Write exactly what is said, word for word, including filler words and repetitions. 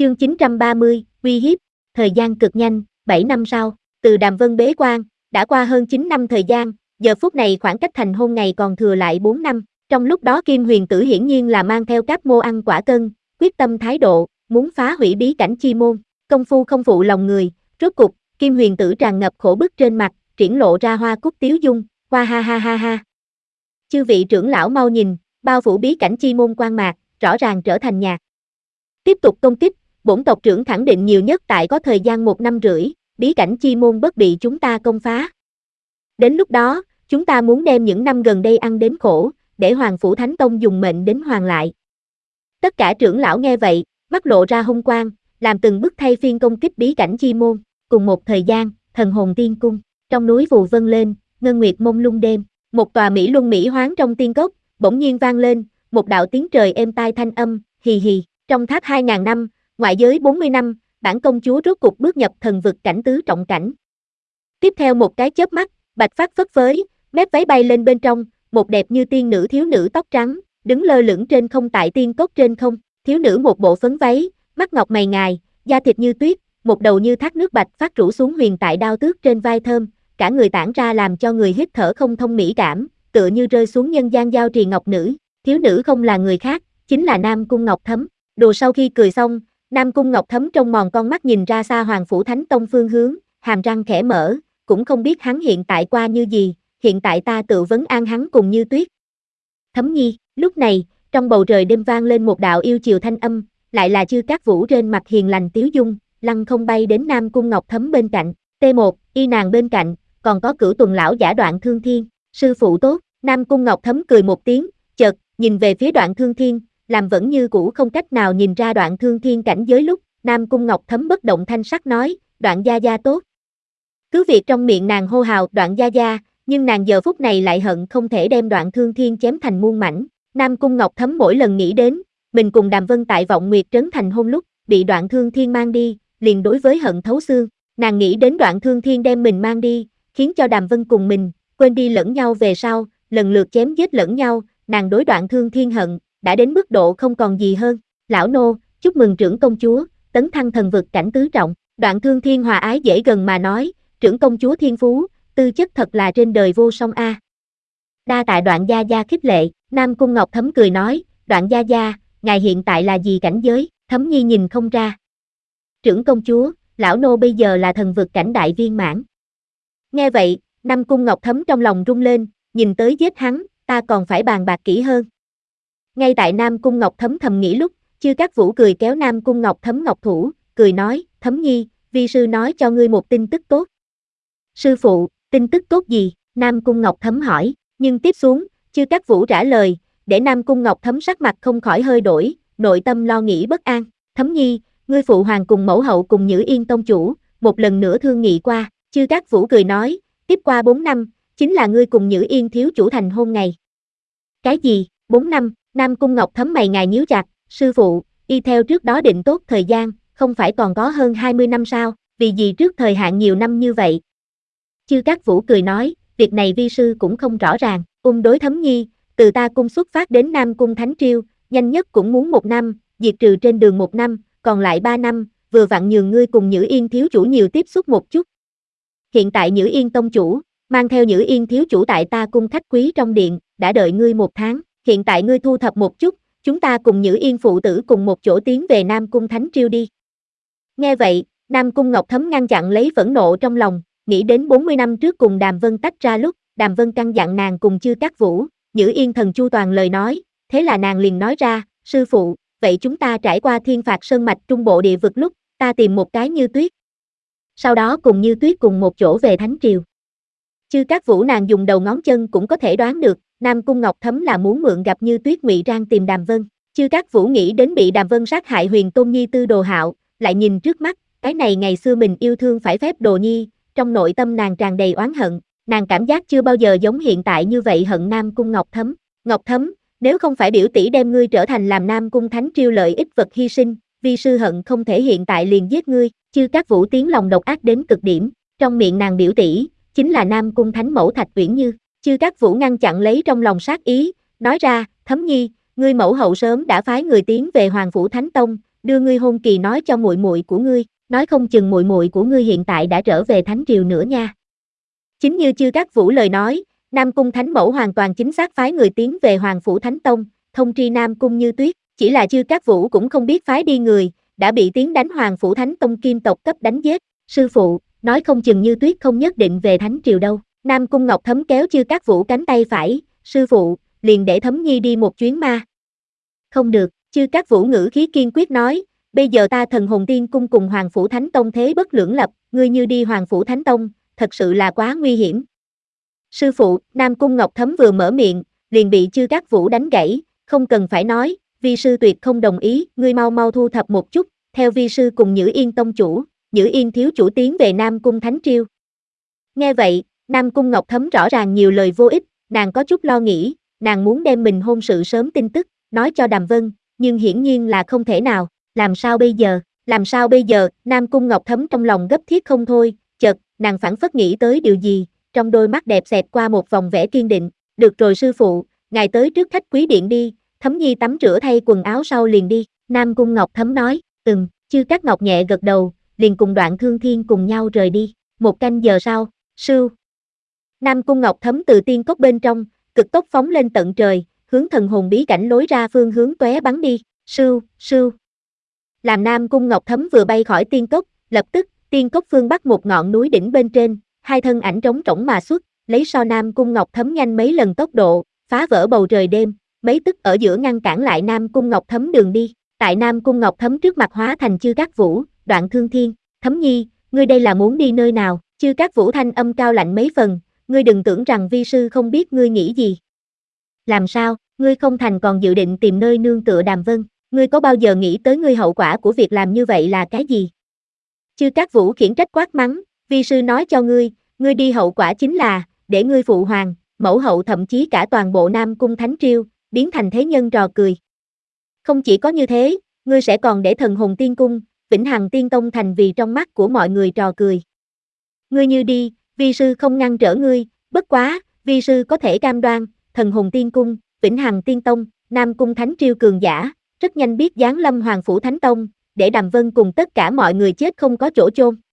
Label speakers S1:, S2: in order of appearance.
S1: Chương chín trăm ba mươi, uy hiếp. Thời gian cực nhanh, bảy năm sau, từ Đàm Vân bế quan, đã qua hơn chín năm thời gian, giờ phút này khoảng cách thành hôn ngày còn thừa lại bốn năm. Trong lúc đó Kim Huyền Tử hiển nhiên là mang theo các mô ăn quả cân, quyết tâm thái độ, muốn phá hủy bí cảnh chi môn. Công phu không phụ lòng người, rốt cục, Kim Huyền Tử tràn ngập khổ bức trên mặt, triển lộ ra hoa cúc tiếu dung, hoa ha ha ha ha. Chư vị trưởng lão mau nhìn, bao phủ bí cảnh chi môn quang mạc, rõ ràng trở thành nhạt. Tiếp tục công kích, bổn tộc trưởng khẳng định nhiều nhất tại có thời gian một năm rưỡi, bí cảnh chi môn bất bị chúng ta công phá. Đến lúc đó, chúng ta muốn đem những năm gần đây ăn đến khổ, để Hoàng Phủ Thánh Tông dùng mệnh đến hoàn lại. Tất cả trưởng lão nghe vậy, mắt lộ ra hung quang, làm từng bước thay phiên công kích bí cảnh chi môn. Cùng một thời gian, thần hồn tiên cung, trong núi vù vân lên, ngân nguyệt mông lung đêm, một tòa mỹ luân mỹ hoáng trong tiên cốc, bỗng nhiên vang lên, một đạo tiếng trời êm tai thanh âm, hì hì, trong tháp hai ngàn năm, ngoại giới bốn mươi năm, bản công chúa rốt cục bước nhập thần vực cảnh tứ trọng cảnh. Tiếp theo một cái chớp mắt, bạch phát phất phới, mép váy bay lên bên trong, một đẹp như tiên nữ thiếu nữ tóc trắng, đứng lơ lửng trên không tại tiên cốc trên không, thiếu nữ một bộ phấn váy, mắt ngọc mày ngài, da thịt như tuyết, một đầu như thác nước bạch phát rủ xuống huyền tại đao tước trên vai thơm, cả người tản ra làm cho người hít thở không thông mỹ cảm, tựa như rơi xuống nhân gian giao trì ngọc nữ. Thiếu nữ không là người khác, chính là Nam Cung Ngọc Thấm. Đồ sau khi cười xong, Nam Cung Ngọc Thấm trong mòn con mắt nhìn ra xa Hoàng Phủ Thánh Tông phương hướng, hàm răng khẽ mở, cũng không biết hắn hiện tại qua như gì, hiện tại ta tự vấn an hắn cùng như tuyết. Thấm nhi, lúc này, trong bầu trời đêm vang lên một đạo yêu chiều thanh âm, lại là Chư Cát Vũ trên mặt hiền lành tiếu dung, lăng không bay đến Nam Cung Ngọc Thấm bên cạnh. T một, y nàng bên cạnh, còn có Cửu Tuần lão giả Đoạn Thương Thiên, sư phụ tốt. Nam Cung Ngọc Thấm cười một tiếng, chợt nhìn về phía Đoạn Thương Thiên, làm vẫn như cũ không cách nào nhìn ra Đoạn Thương Thiên cảnh giới lúc, Nam Cung Ngọc Thấm bất động thanh sắc nói, Đoạn gia gia tốt. Cứ việc trong miệng nàng hô hào Đoạn gia gia, nhưng nàng giờ phút này lại hận không thể đem Đoạn Thương Thiên chém thành muôn mảnh. Nam Cung Ngọc Thấm mỗi lần nghĩ đến, mình cùng Đàm Vân tại Vọng Nguyệt Trấn thành hôn lúc, bị Đoạn Thương Thiên mang đi, liền đối với hận thấu xương. Nàng nghĩ đến Đoạn Thương Thiên đem mình mang đi, khiến cho Đàm Vân cùng mình, quên đi lẫn nhau về sau, lần lượt chém giết lẫn nhau, nàng đối Đoạn Thương Thiên hận, đã đến mức độ không còn gì hơn. Lão nô, chúc mừng trưởng công chúa, tấn thăng thần vực cảnh tứ trọng. Đoạn Thương Thiên hòa ái dễ gần mà nói, trưởng công chúa thiên phú, tư chất thật là trên đời vô song a. Đa tạ Đoạn gia gia khích lệ. Nam Cung Ngọc Thấm cười nói, Đoạn gia gia, ngài hiện tại là gì cảnh giới? Thấm nhi nhìn không ra. Trưởng công chúa, lão nô bây giờ là thần vực cảnh đại viên mãn. Nghe vậy, Nam Cung Ngọc Thấm trong lòng rung lên, nhìn tới giết hắn, ta còn phải bàn bạc kỹ hơn. Ngay tại Nam Cung Ngọc Thấm thầm nghĩ lúc, Chư Cát Vũ cười kéo Nam Cung Ngọc Thấm ngọc thủ, cười nói, Thấm nhi, vi sư nói cho ngươi một tin tức tốt. Sư phụ, tin tức tốt gì? Nam Cung Ngọc Thấm hỏi, nhưng tiếp xuống, Chư Cát Vũ trả lời, để Nam Cung Ngọc Thấm sắc mặt không khỏi hơi đổi, nội tâm lo nghĩ bất an. Thấm nhi, ngươi phụ hoàng cùng mẫu hậu cùng Nhữ Yên tông chủ, một lần nữa thương nghị qua. Chư Cát Vũ cười nói, tiếp qua bốn năm, chính là ngươi cùng Nhữ Yên thiếu chủ thành hôn ngày. Cái gì? bốn năm? Nam Cung Ngọc Thấm mày ngài nhíu chặt, sư phụ, y theo trước đó định tốt thời gian, không phải còn có hơn hai mươi năm sao, vì gì trước thời hạn nhiều năm như vậy? Chư Cát Vũ cười nói, việc này vi sư cũng không rõ ràng, ung đối Thấm nhi, từ ta cung xuất phát đến Nam Cung Thánh Triêu, nhanh nhất cũng muốn một năm, diệt trừ trên đường một năm, còn lại ba năm, vừa vặn nhường ngươi cùng Nhữ Yên thiếu chủ nhiều tiếp xúc một chút. Hiện tại Nhữ Yên tông chủ, mang theo Nhữ Yên thiếu chủ tại ta cung khách quý trong điện, đã đợi ngươi một tháng, hiện tại ngươi thu thập một chút, chúng ta cùng Nhữ Yên phụ tử cùng một chỗ tiến về Nam Cung Thánh Triêu đi. Nghe vậy, Nam Cung Ngọc Thấm ngăn chặn lấy phẫn nộ trong lòng, nghĩ đến bốn mươi năm trước cùng Đàm Vân tách ra lúc, Đàm Vân căn dặn nàng cùng Chư Cát Vũ, Nhữ Yên thần chu toàn lời nói, thế là nàng liền nói ra, sư phụ, vậy chúng ta trải qua thiên phạt sơn mạch trung bộ địa vực lúc, ta tìm một cái Như Tuyết. Sau đó cùng Như Tuyết cùng một chỗ về Thánh Triều. Chư Cát Vũ nàng dùng đầu ngón chân cũng có thể đoán được, Nam Cung Ngọc Thấm là muốn mượn gặp Như Tuyết ngụy trang tìm Đàm Vân. Chư Cát Vũ nghĩ đến bị Đàm Vân sát hại Huyền Tôn Nhi Tư Đồ Hạo, lại nhìn trước mắt, cái này ngày xưa mình yêu thương phải phép Đồ Nhi, trong nội tâm nàng tràn đầy oán hận, nàng cảm giác chưa bao giờ giống hiện tại như vậy hận Nam Cung Ngọc Thấm. Ngọc Thấm, nếu không phải biểu tỷ đem ngươi trở thành làm Nam Cung Thánh Triêu lợi ích vật hy sinh, vi sư hận không thể hiện tại liền giết ngươi. Chư Cát Vũ tiếng lòng độc ác đến cực điểm, trong miệng nàng biểu tỷ chính là Nam Cung Thánh mẫu Thạch Uyển Như. Chư Cát Vũ ngăn chặn lấy trong lòng sát ý, nói ra, Thấm nhi, ngươi mẫu hậu sớm đã phái người tiến về Hoàng Phủ Thánh Tông, đưa ngươi hôn kỳ nói cho muội muội của ngươi, nói không chừng muội muội của ngươi hiện tại đã trở về thánh triều nữa nha. Chính như Chư Cát Vũ lời nói, Nam Cung Thánh Mẫu hoàn toàn chính xác phái người tiến về Hoàng Phủ Thánh Tông, thông tri Nam Cung Như Tuyết, chỉ là Chư Cát Vũ cũng không biết phái đi người, đã bị tiến đánh Hoàng Phủ Thánh Tông kim tộc cấp đánh giết, sư phụ, nói không chừng Như Tuyết không nhất định về thánh triều đâu. Nam Cung Ngọc Thấm kéo Chư Cát Vũ cánh tay phải, sư phụ, liền để Thấm Nhi đi một chuyến ma. Không được, Chư Cát Vũ ngữ khí kiên quyết nói, bây giờ ta Thần Hồn Tiên Cung cùng Hoàng Phủ Thánh Tông thế bất lưỡng lập, ngươi như đi Hoàng Phủ Thánh Tông, thật sự là quá nguy hiểm. Sư phụ, Nam Cung Ngọc Thấm vừa mở miệng, liền bị Chư Cát Vũ đánh gãy, không cần phải nói, vi sư tuyệt không đồng ý, ngươi mau mau thu thập một chút, theo vi sư cùng Nhữ Yên tông chủ, Nhữ Yên thiếu chủ tiến về Nam Cung Thánh Triều. Nghe vậy, Nam Cung Ngọc Thấm rõ ràng nhiều lời vô ích, nàng có chút lo nghĩ, nàng muốn đem mình hôn sự sớm tin tức, nói cho Đàm Vân, nhưng hiển nhiên là không thể nào, làm sao bây giờ, làm sao bây giờ, Nam Cung Ngọc Thấm trong lòng gấp thiết không thôi, chợt, nàng phảng phất nghĩ tới điều gì, trong đôi mắt đẹp xẹt qua một vòng vẻ kiên định, được rồi sư phụ, ngài tới trước khách quý điện đi, Thấm Nhi tắm rửa thay quần áo sau liền đi, Nam Cung Ngọc Thấm nói, ừm, Chư Cát Ngọc nhẹ gật đầu, liền cùng Đoạn Thương Thiên cùng nhau rời đi, một canh giờ sau, sưu. Nam Cung Ngọc Thấm từ tiên cốc bên trong, cực tốc phóng lên tận trời, hướng thần hồn bí cảnh lối ra phương hướng tóe bắn đi, sưu, sưu. Làm Nam Cung Ngọc Thấm vừa bay khỏi tiên cốc, lập tức, tiên cốc phương bắc một ngọn núi đỉnh bên trên, hai thân ảnh trống trỗng mà xuất, lấy so Nam Cung Ngọc Thấm nhanh mấy lần tốc độ, phá vỡ bầu trời đêm, mấy tức ở giữa ngăn cản lại Nam Cung Ngọc Thấm đường đi, tại Nam Cung Ngọc Thấm trước mặt hóa thành Chư Cát Vũ, Đoạn Thương Thiên, Thấm Nhi, ngươi đây là muốn đi nơi nào, Chư Cát Vũ thanh âm cao lạnh mấy phần, ngươi đừng tưởng rằng vi sư không biết ngươi nghĩ gì. Làm sao, ngươi không thành còn dự định tìm nơi nương tựa Đàm Vân, ngươi có bao giờ nghĩ tới ngươi hậu quả của việc làm như vậy là cái gì? Chư Cát Vũ khiển trách quát mắng, vi sư nói cho ngươi, ngươi đi hậu quả chính là, để ngươi phụ hoàng, mẫu hậu thậm chí cả toàn bộ Nam Cung Thánh Triều, biến thành thế nhân trò cười. Không chỉ có như thế, ngươi sẽ còn để Thần Hồn Tiên Cung, Vĩnh Hằng Tiên Tông thành vì trong mắt của mọi người trò cười. Ngươi như đi, vi sư không ngăn trở ngươi, bất quá, vi sư có thể cam đoan, Thần Hồn Tiên Cung, Vĩnh Hằng Tiên Tông, Nam Cung Thánh Triều cường giả, rất nhanh biết giáng lâm Hoàng Phủ Thánh Tông, để Đàm Vân cùng tất cả mọi người chết không có chỗ chôn.